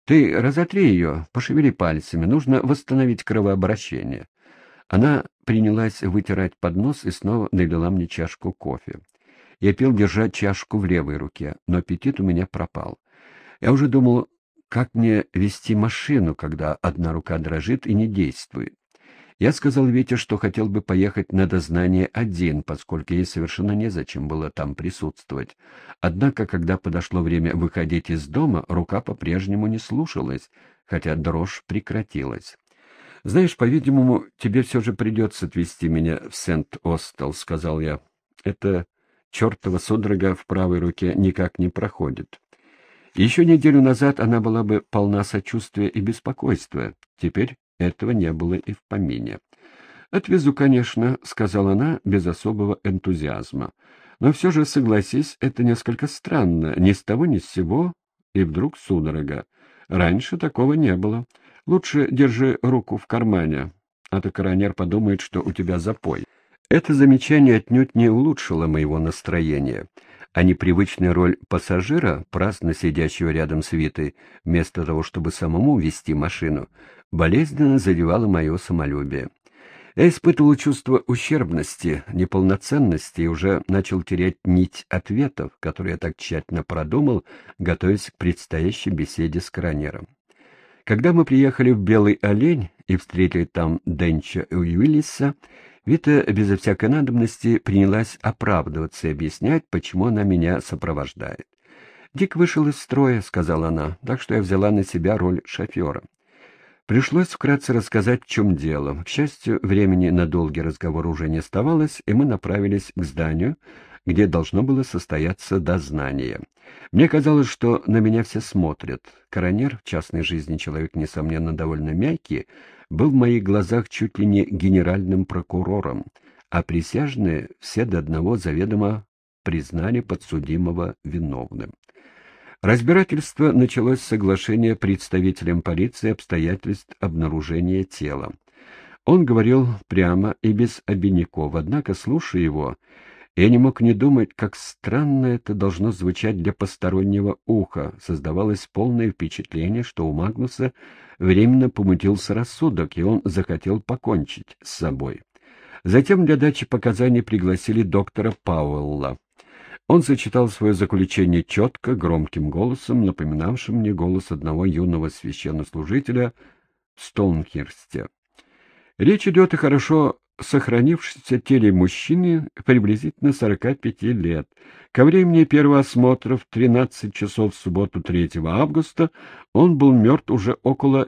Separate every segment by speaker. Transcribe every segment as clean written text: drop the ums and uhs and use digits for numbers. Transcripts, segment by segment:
Speaker 1: Ты разотри ее, пошевели пальцами, нужно восстановить кровообращение». Она принялась вытирать поднос и снова налила мне чашку кофе. Я пил, держа чашку в левой руке, но аппетит у меня пропал. Я уже думал, как мне вести машину, когда одна рука дрожит и не действует. Я сказал Вите, что хотел бы поехать на дознание один, поскольку ей совершенно незачем было там присутствовать. Однако, когда подошло время выходить из дома, рука по-прежнему не слушалась, хотя дрожь прекратилась. «Знаешь, по-видимому, тебе все же придется отвезти меня в Сент-Остел», — сказал я. «Это чертова судорога в правой руке никак не проходит». Еще неделю назад она была бы полна сочувствия и беспокойства. Теперь этого не было и в помине. «Отвезу, конечно», — сказала она без особого энтузиазма. «Но все же, согласись, это несколько странно. Ни с того ни с сего, и вдруг судорога. Раньше такого не было. Лучше держи руку в кармане, а то коронер подумает, что у тебя запой». Это замечание отнюдь не улучшило моего настроения, а непривычная роль пассажира, праздно сидящего рядом с Витой, вместо того, чтобы самому вести машину, болезненно задевала мое самолюбие. Я испытывал чувство ущербности, неполноценности и уже начал терять нить ответов, которые я так тщательно продумал, готовясь к предстоящей беседе с коронером. Когда мы приехали в Белый Олень и встретили там Денча и Уиллиса, Вита безо всякой надобности принялась оправдываться и объяснять, почему она меня сопровождает. «Дик вышел из строя», — сказала она, — «так что я взяла на себя роль шофера». Пришлось вкратце рассказать, в чем дело. К счастью, времени на долгий разговор уже не оставалось, и мы направились к зданию, где должно было состояться дознание. Мне казалось, что на меня все смотрят. Коронер, в частной жизни человек, несомненно, довольно мягкий, был в моих глазах чуть ли не генеральным прокурором, а присяжные все до одного заведомо признали подсудимого виновным. Разбирательство началось с соглашения представителем полиции обстоятельств обнаружения тела. Он говорил прямо и без обиняков, однако, слушая его, я не мог не думать, как странно это должно звучать для постороннего уха. Создавалось полное впечатление, что у Магнуса временно помутился рассудок, и он захотел покончить с собой. Затем для дачи показаний пригласили доктора Пауэлла. Он зачитал свое заключение четко, громким голосом, напоминавшим мне голос одного юного священнослужителя в Стоунхерсте. Речь идет о хорошо сохранившемся теле мужчины приблизительно 45 лет. Ко времени первого осмотра в 13 часов в субботу 3 августа он был мертв уже около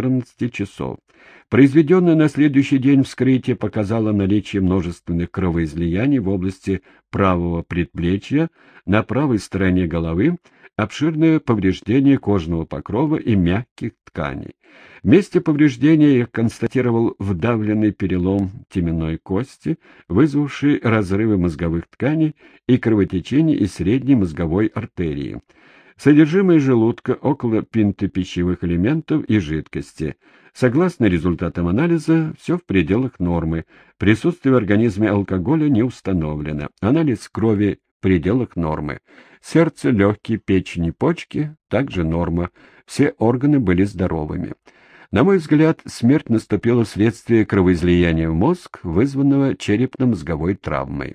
Speaker 1: 14 часов. Произведенное на следующий день вскрытие показало наличие множественных кровоизлияний в области правого предплечья, на правой стороне головы, обширное повреждение кожного покрова и мягких тканей. В месте повреждения я констатировал вдавленный перелом теменной кости, вызвавший разрывы мозговых тканей и кровотечение из средней мозговой артерии. Содержимое желудка около пинты пищевых элементов и жидкости. Согласно результатам анализа, все в пределах нормы. Присутствие в организме алкоголя не установлено. Анализ крови в пределах нормы. Сердце, легкие, печень и почки – также норма. Все органы были здоровыми. На мой взгляд, смерть наступила вследствие кровоизлияния в мозг, вызванного черепно-мозговой травмой.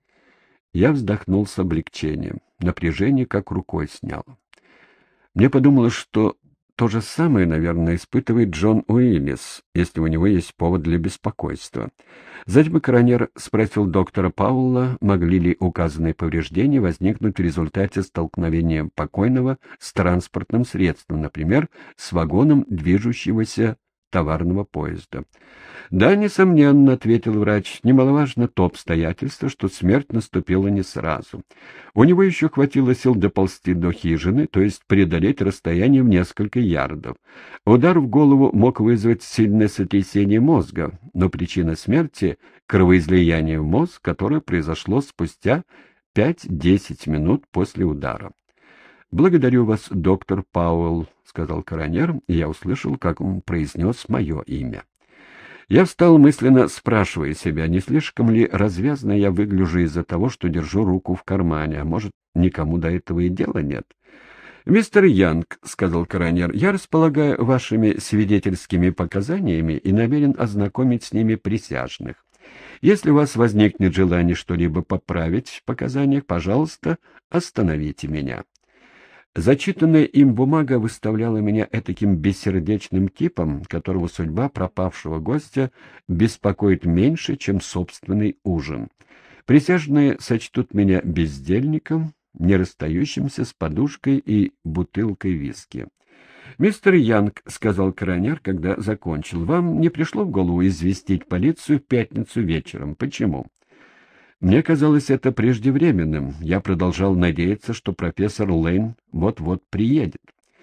Speaker 1: Я вздохнул с облегчением. Напряжение как рукой сняло. Мне подумалось, что то же самое, наверное, испытывает Джон Уиллис, если у него есть повод для беспокойства. Затем коронер спросил доктора Пауэлла, могли ли указанные повреждения возникнуть в результате столкновения покойного с транспортным средством, например, с вагоном движущегося товарного поезда. «Да, несомненно», — ответил врач, — «немаловажно то обстоятельство, что смерть наступила не сразу. У него еще хватило сил доползти до хижины, то есть преодолеть расстояние в несколько ярдов. Удар в голову мог вызвать сильное сотрясение мозга, но причина смерти — кровоизлияние в мозг, которое произошло спустя 5-10 минут после удара». «Благодарю вас, доктор Пауэлл», — сказал коронер, и я услышал, как он произнес мое имя. Я встал, мысленно спрашивая себя, не слишком ли развязно я выгляжу из-за того, что держу руку в кармане, а может, никому до этого и дела нет. «Мистер Янг», — сказал коронер, — «я располагаю вашими свидетельскими показаниями и намерен ознакомить с ними присяжных. Если у вас возникнет желание что-либо поправить в показаниях, пожалуйста, остановите меня». Зачитанная им бумага выставляла меня этаким бессердечным типом, которого судьба пропавшего гостя беспокоит меньше, чем собственный ужин. Присяжные сочтут меня бездельником, не расстающимся с подушкой и бутылкой виски. «Мистер Янг», — сказал коронер, когда закончил, — «вам не пришло в голову известить полицию в пятницу вечером? Почему?» «Мне казалось это преждевременным. Я продолжал надеяться, что профессор Лейн вот-вот приедет».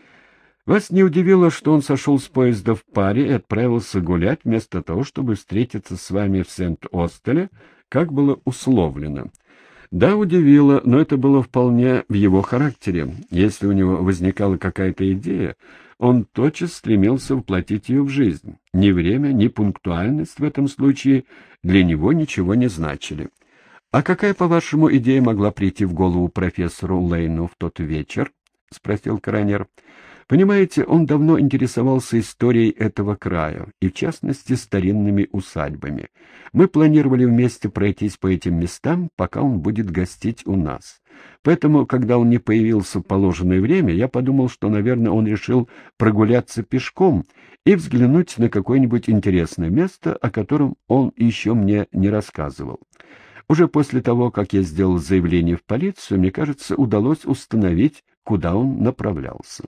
Speaker 1: «Вас не удивило, что он сошел с поезда в паре и отправился гулять, вместо того, чтобы встретиться с вами в Сент-Остеле, как было условлено?» «Да, удивило, но это было вполне в его характере. Если у него возникала какая-то идея, он тотчас стремился воплотить ее в жизнь. Ни время, ни пунктуальность в этом случае для него ничего не значили». «А какая, по-вашему, идея могла прийти в голову профессору Лейну в тот вечер?» — спросил коронер. «Понимаете, он давно интересовался историей этого края, и в частности старинными усадьбами. Мы планировали вместе пройтись по этим местам, пока он будет гостить у нас. Поэтому, когда он не появился в положенное время, я подумал, что, наверное, он решил прогуляться пешком и взглянуть на какое-нибудь интересное место, о котором он еще мне не рассказывал. Уже после того, как я сделал заявление в полицию, мне кажется, удалось установить, куда он направлялся.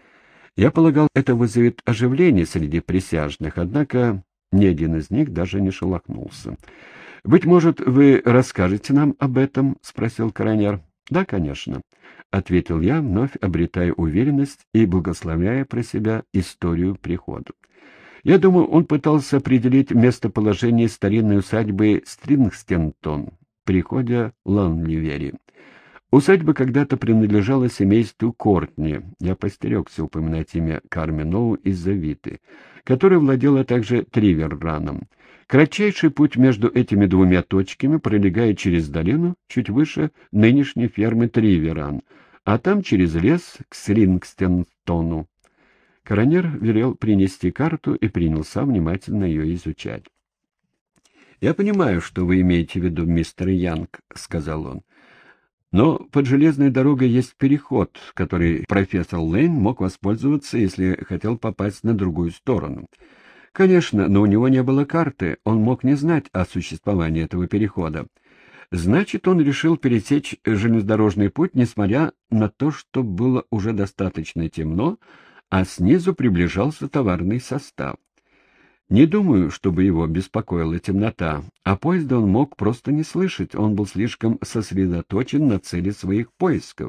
Speaker 1: Я полагал, это вызовет оживление среди присяжных, однако ни один из них даже не шелохнулся. «Быть может, вы расскажете нам об этом?» — спросил коронер. «Да, конечно», — ответил я, вновь обретая уверенность и благословляя про себя историю прихода. Я думаю, он пытался определить местоположение старинной усадьбы Стрингстентон, приходя Ланливери. Усадьба когда-то принадлежала семейству Кортни, я постерегся упоминать имя Карменоу из-за Виты, которая владела также Триверраном. Кратчайший путь между этими двумя точками пролегает через долину, чуть выше нынешней фермы Триверран, а там через лес к Стрингстентону. Коронер велел принести карту и принялся внимательно ее изучать. «Я понимаю, что вы имеете в виду, мистер Янг», — сказал он. «Но под железной дорогой есть переход, который профессор Лейн мог воспользоваться, если хотел попасть на другую сторону. Конечно, но у него не было карты, он мог не знать о существовании этого перехода. Значит, он решил пересечь железнодорожный путь, несмотря на то, что было уже достаточно темно, а снизу приближался товарный состав. Не думаю, чтобы его беспокоила темнота, а поезда он мог просто не слышать, он был слишком сосредоточен на цели своих поисков.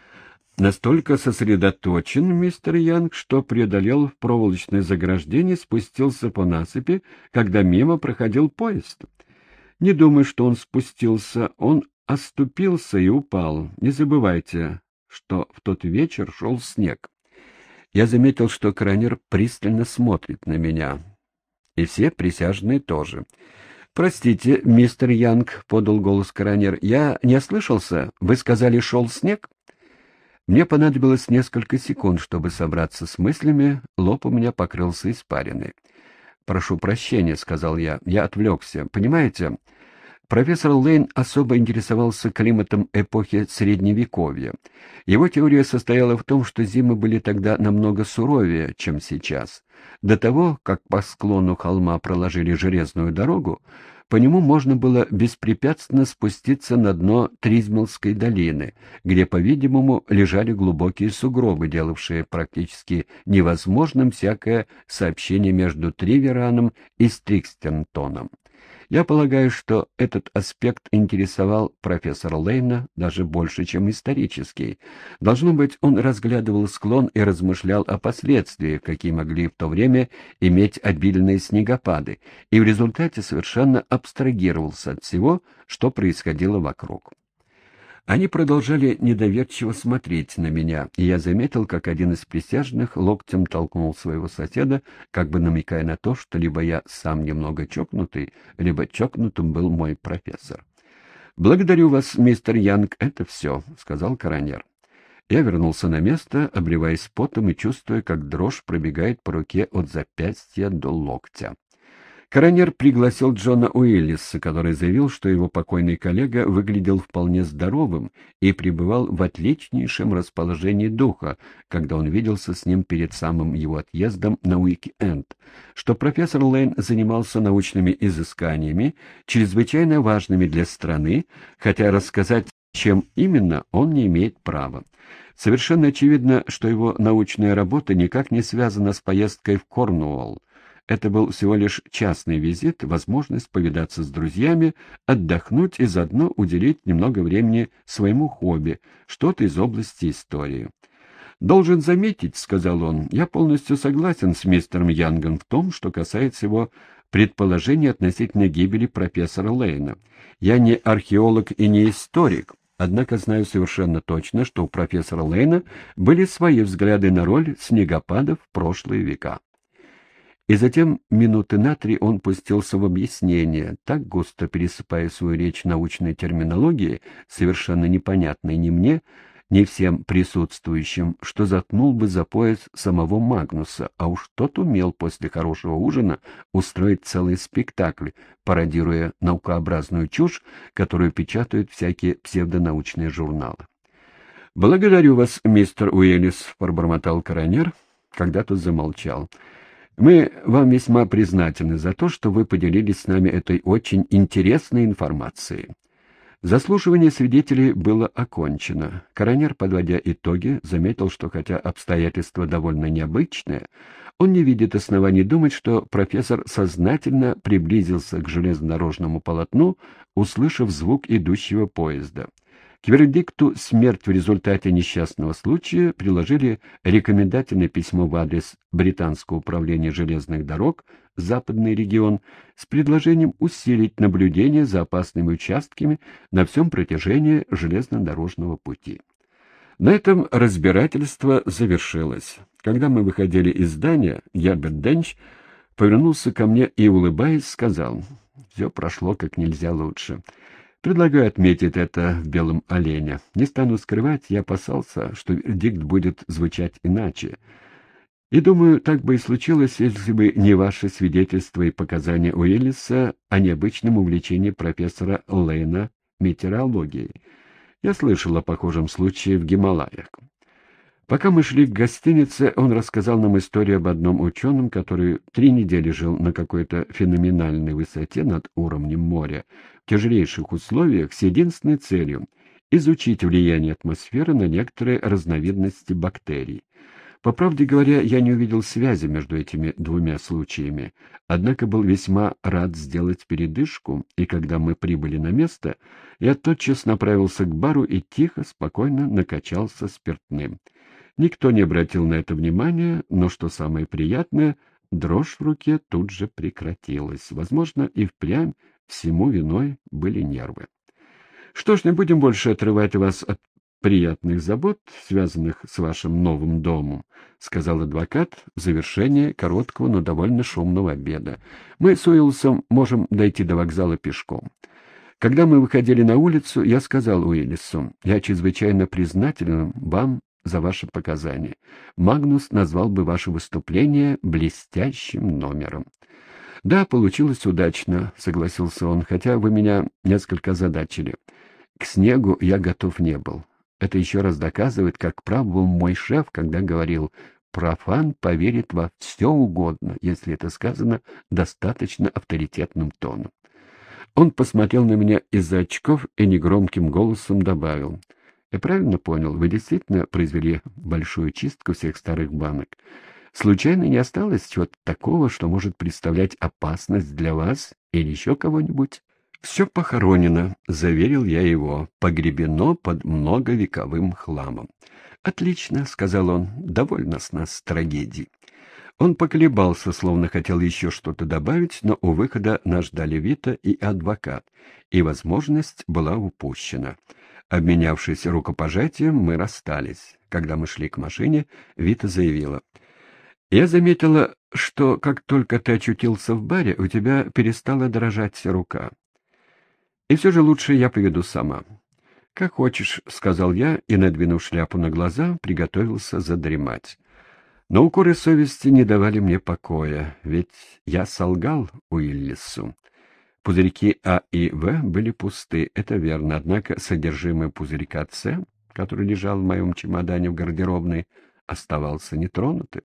Speaker 1: Настолько сосредоточен, мистер Янг, что преодолел проволочное заграждение и спустился по насыпи, когда мимо проходил поезд. Не думаю, что он спустился, он оступился и упал. Не забывайте, что в тот вечер шел снег. Я заметил, что коронер пристально смотрит на меня. И все присяжные тоже. «Простите, мистер Янг», — подал голос коронер, — «я не ослышался? Вы сказали, шел снег?» Мне понадобилось несколько секунд, чтобы собраться с мыслями, лоб у меня покрылся испариной. «Прошу прощения», — сказал я, — «я отвлекся. Понимаете, профессор Лейн особо интересовался климатом эпохи Средневековья. Его теория состояла в том, что зимы были тогда намного суровее, чем сейчас. До того, как по склону холма проложили железную дорогу, по нему можно было беспрепятственно спуститься на дно Тризмелской долины, где, по-видимому, лежали глубокие сугробы, делавшие практически невозможным всякое сообщение между Тривераном и Стрикстентоном. Я полагаю, что этот аспект интересовал профессора Лейна даже больше, чем исторический. Должно быть, он разглядывал склон и размышлял о последствиях, какие могли в то время иметь обильные снегопады, и в результате совершенно абстрагировался от всего, что происходило вокруг. Они продолжали недоверчиво смотреть на меня, и я заметил, как один из присяжных локтем толкнул своего соседа, как бы намекая на то, что либо я сам немного чокнутый, либо чокнутым был мой профессор. «Благодарю вас, мистер Янг, это все», — сказал коронер. Я вернулся на место, обливаясь потом и чувствуя, как дрожь пробегает по руке от запястья до локтя. Коронер пригласил Джона Уиллиса, который заявил, что его покойный коллега выглядел вполне здоровым и пребывал в отличнейшем расположении духа, когда он виделся с ним перед самым его отъездом на уик-энд, что профессор Лейн занимался научными изысканиями, чрезвычайно важными для страны, хотя рассказать, чем именно, он не имеет права. Совершенно очевидно, что его научная работа никак не связана с поездкой в Корнуолл. Это был всего лишь частный визит, возможность повидаться с друзьями, отдохнуть и заодно уделить немного времени своему хобби, что-то из области истории. «Должен заметить, — сказал он, — я полностью согласен с мистером Янгом в том, что касается его предположений относительно гибели профессора Лейна. Я не археолог и не историк, однако знаю совершенно точно, что у профессора Лейна были свои взгляды на роль снегопадов в прошлые века». И затем минуты на 3 он пустился в объяснение, так густо пересыпая свою речь научной терминологией, совершенно непонятной ни мне, ни всем присутствующим, что заткнул бы за пояс самого Магнуса, а уж тот умел после хорошего ужина устроить целый спектакль, пародируя наукообразную чушь, которую печатают всякие псевдонаучные журналы. «Благодарю вас, мистер Уиллис», — пробормотал коронер, когда тот замолчал. «Мы вам весьма признательны за то, что вы поделились с нами этой очень интересной информацией». Заслушивание свидетелей было окончено. Коронер, подводя итоги, заметил, что хотя обстоятельства довольно необычные, он не видит оснований думать, что профессор сознательно приблизился к железнодорожному полотну, услышав звук идущего поезда. К вердикту «смерть в результате несчастного случая» приложили рекомендательное письмо в адрес Британского управления железных дорог «Западный регион» с предложением усилить наблюдение за опасными участками на всем протяжении железнодорожного пути. На этом разбирательство завершилось. Когда мы выходили из здания, Герберт Денч повернулся ко мне и, улыбаясь, сказал: «Все прошло как нельзя лучше. Предлагаю отметить это в «Белом олене». Не стану скрывать, я опасался, что вердикт будет звучать иначе. И думаю, так бы и случилось, если бы не ваше свидетельство и показания Уиллиса о необычном увлечении профессора Лейна метеорологией. Я слышал о похожем случае в Гималаях. Пока мы шли к гостинице, он рассказал нам историю об одном ученом, который 3 недели жил на какой-то феноменальной высоте над уровнем моря, в тяжелейших условиях, с единственной целью — изучить влияние атмосферы на некоторые разновидности бактерий. По правде говоря, я не увидел связи между этими 2 случаями, однако был весьма рад сделать передышку, и когда мы прибыли на место, я тотчас направился к бару и тихо, спокойно накачался спиртным. Никто не обратил на это внимания, но, что самое приятное, дрожь в руке тут же прекратилась. Возможно, и впрямь всему виной были нервы. «Что ж, не будем больше отрывать вас от приятных забот, связанных с вашим новым домом», — сказал адвокат в завершение короткого, но довольно шумного обеда. «Мы с Уиллисом можем дойти до вокзала пешком». Когда мы выходили на улицу, я сказал Уиллису: «Я чрезвычайно признателен вам за ваши показания. Магнус назвал бы ваше выступление блестящим номером». «Да, получилось удачно», — согласился он, — «хотя вы меня несколько озадачили. К снегу я готов не был. Это еще раз доказывает, как прав был мой шеф, когда говорил: профан поверит во все угодно, если это сказано достаточно авторитетным тоном». Он посмотрел на меня из-за очков и негромким голосом добавил: «Я правильно понял, вы действительно произвели большую чистку всех старых банок? Случайно не осталось чего-то такого, что может представлять опасность для вас или еще кого-нибудь?» «Все похоронено», — заверил я его, — «погребено под многовековым хламом». «Отлично», — сказал он, — «довольно с нас трагедий». Он поколебался, словно хотел еще что-то добавить, но у выхода нас ждали Вита и адвокат, и возможность была упущена. Обменявшись рукопожатием, мы расстались. Когда мы шли к машине, Вита заявила: «Я заметила, что как только ты очутился в баре, у тебя перестала дрожать рука. И все же лучше я поведу сама. «Как хочешь», — сказал я и, надвинув шляпу на глаза, приготовился задремать. Но укоры совести не давали мне покоя, ведь я солгал Уиллису. Пузырьки А и В были пусты, это верно, однако содержимое пузырька С, который лежал в моем чемодане в гардеробной, оставался нетронутым.